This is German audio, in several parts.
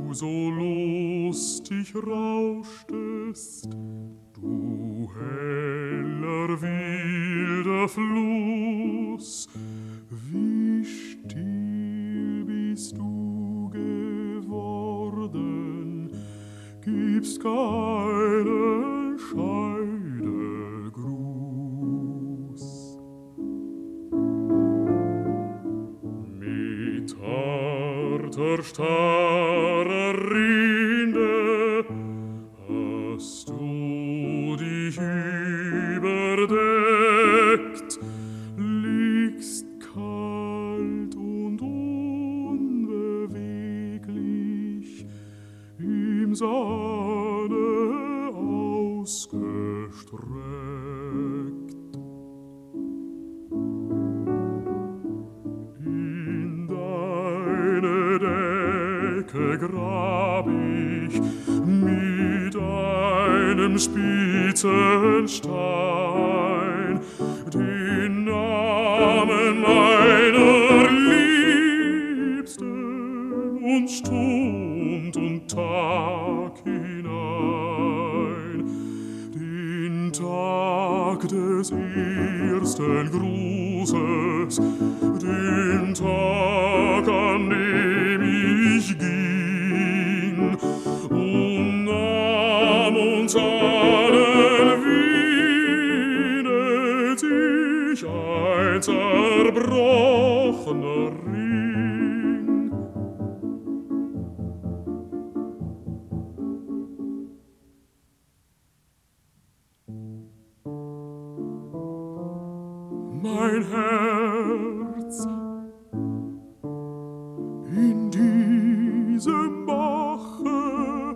du so lustig rauschtest, du heller wilder Fluss, wie still bist du geworden, gibst keinen Scheidegruß. Mit harter, starrer Rinde hast du dich überdeckt, liegst kalt und unbeweglich im Sahne ausgestreckt. In deine Decke grab ich mit einem spitzen Stein den Namen meiner Liebsten und Stund und Tag hinein, den Tag des ersten Grußes, den Tag, an dem ich ging und nahm uns allen wieder sich ein zerbrochener Ring. Mein Herz in diesem Bache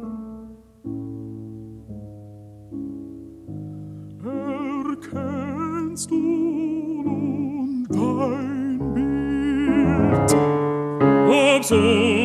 erkennst du nun dein Bild, ob so